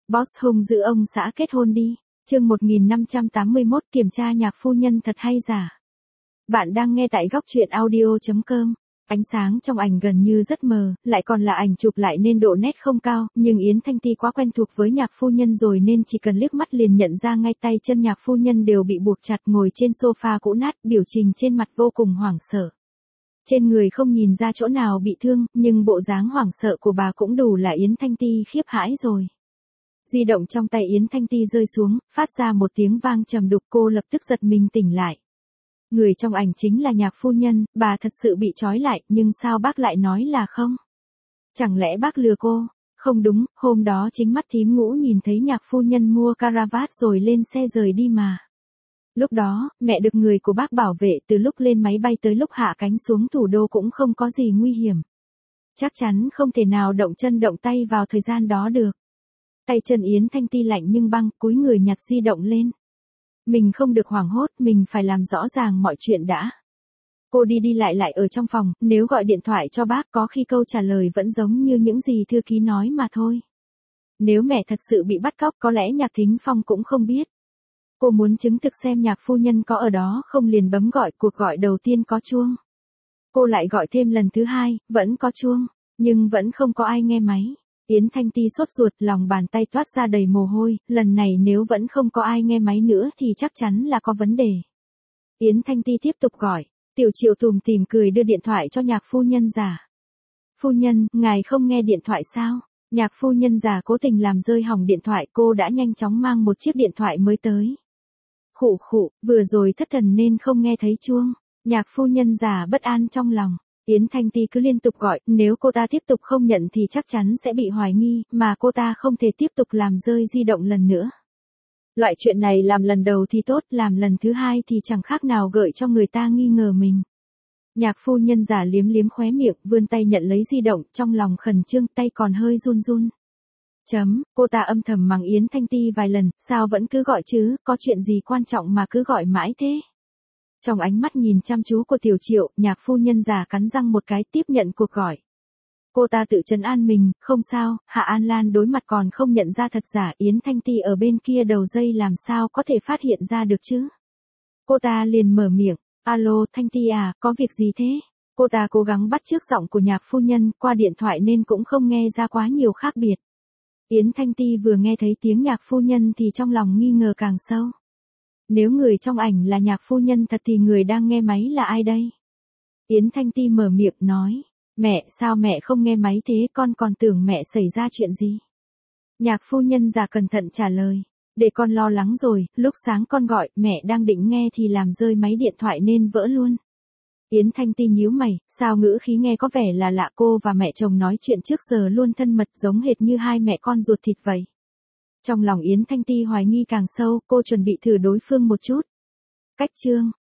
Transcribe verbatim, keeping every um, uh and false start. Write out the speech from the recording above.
Boss hung giữ ông xã kết hôn đi. Chương một nghìn năm trăm tám mươi mốt kiểm tra nhạc phu nhân thật hay giả. Bạn đang nghe tại góc truyện audio chấm com. Ánh sáng trong ảnh gần như rất mờ, lại còn là ảnh chụp lại nên độ nét không cao, nhưng Yến Thanh Ti quá quen thuộc với nhạc phu nhân rồi nên chỉ cần liếc mắt liền nhận ra ngay tay chân nhạc phu nhân đều bị buộc chặt ngồi trên sofa cũ nát, biểu trình trên mặt vô cùng hoảng sợ. Trên người không nhìn ra chỗ nào bị thương, nhưng bộ dáng hoảng sợ của bà cũng đủ là Yến Thanh Ti khiếp hãi rồi. Di động trong tay Yến Thanh Ti rơi xuống, phát ra một tiếng vang trầm đục, cô lập tức giật mình tỉnh lại. Người trong ảnh chính là nhạc phu nhân, bà thật sự bị trói lại, nhưng sao bác lại nói là không? Chẳng lẽ bác lừa cô? Không đúng, hôm đó chính mắt thím Ngũ nhìn thấy nhạc phu nhân mua caravat rồi lên xe rời đi mà. Lúc đó, mẹ được người của bác bảo vệ từ lúc lên máy bay tới lúc hạ cánh xuống thủ đô cũng không có gì nguy hiểm. Chắc chắn không thể nào động chân động tay vào thời gian đó được. Tay chân Yến Thanh Ti lạnh nhưng băng, cúi người nhặt di động lên. Mình không được hoảng hốt, mình phải làm rõ ràng mọi chuyện đã. Cô đi đi lại lại ở trong phòng, nếu gọi điện thoại cho bác có khi câu trả lời vẫn giống như những gì thư ký nói mà thôi. Nếu mẹ thật sự bị bắt cóc có lẽ Nhạc Thính Phong cũng không biết. Cô muốn chứng thực xem nhạc phu nhân có ở đó không liền bấm gọi, cuộc gọi đầu tiên có chuông. Cô lại gọi thêm lần thứ hai, vẫn có chuông, nhưng vẫn không có ai nghe máy. Yến Thanh Ti sốt ruột, lòng bàn tay toát ra đầy mồ hôi, lần này nếu vẫn không có ai nghe máy nữa thì chắc chắn là có vấn đề. Yến Thanh Ti tiếp tục gọi, Tiểu Triệu tủm tỉm cười đưa điện thoại cho nhạc phu nhân già. Phu nhân, ngài không nghe điện thoại sao? Nhạc phu nhân già cố tình làm rơi hỏng điện thoại, cô đã nhanh chóng mang một chiếc điện thoại mới tới. Khụ khụ, vừa rồi thất thần nên không nghe thấy chuông. Nhạc phu nhân già bất an trong lòng. Yến Thanh Ti cứ liên tục gọi, nếu cô ta tiếp tục không nhận thì chắc chắn sẽ bị hoài nghi, mà cô ta không thể tiếp tục làm rơi di động lần nữa. Loại chuyện này làm lần đầu thì tốt, làm lần thứ hai thì chẳng khác nào gợi cho người ta nghi ngờ mình. Nhạc phu nhân già liếm liếm khóe miệng, vươn tay nhận lấy di động, trong lòng khẩn trương, tay còn hơi run run. Chấm, cô ta âm thầm mắng Yến Thanh Ti vài lần, sao vẫn cứ gọi chứ, có chuyện gì quan trọng mà cứ gọi mãi thế? Trong ánh mắt nhìn chăm chú của Tiểu Triệu, nhạc phu nhân già cắn răng một cái tiếp nhận cuộc gọi. Cô ta tự trấn an mình, không sao, Hạ An Lan đối mặt còn không nhận ra thật giả, Yến Thanh Ti ở bên kia đầu dây làm sao có thể phát hiện ra được chứ? Cô ta liền mở miệng, alo, Thanh Ti à, có việc gì thế? Cô ta cố gắng bắt chước giọng của nhạc phu nhân, qua điện thoại nên cũng không nghe ra quá nhiều khác biệt. Yến Thanh Ti vừa nghe thấy tiếng nhạc phu nhân thì trong lòng nghi ngờ càng sâu. Nếu người trong ảnh là nhạc phu nhân thật thì người đang nghe máy là ai đây? Yến Thanh Ti mở miệng nói, mẹ, sao mẹ không nghe máy thế, con còn tưởng mẹ xảy ra chuyện gì? Nhạc phu nhân già cẩn thận trả lời, để con lo lắng rồi, lúc sáng con gọi, mẹ đang định nghe thì làm rơi máy điện thoại nên vỡ luôn. Yến Thanh Ti nhíu mày, sao ngữ khí nghe có vẻ là lạ, cô và mẹ chồng nói chuyện trước giờ luôn thân mật giống hệt như hai mẹ con ruột thịt vậy. Trong lòng Yến Thanh Ti hoài nghi càng sâu, cô chuẩn bị thử đối phương một chút. Cách chương,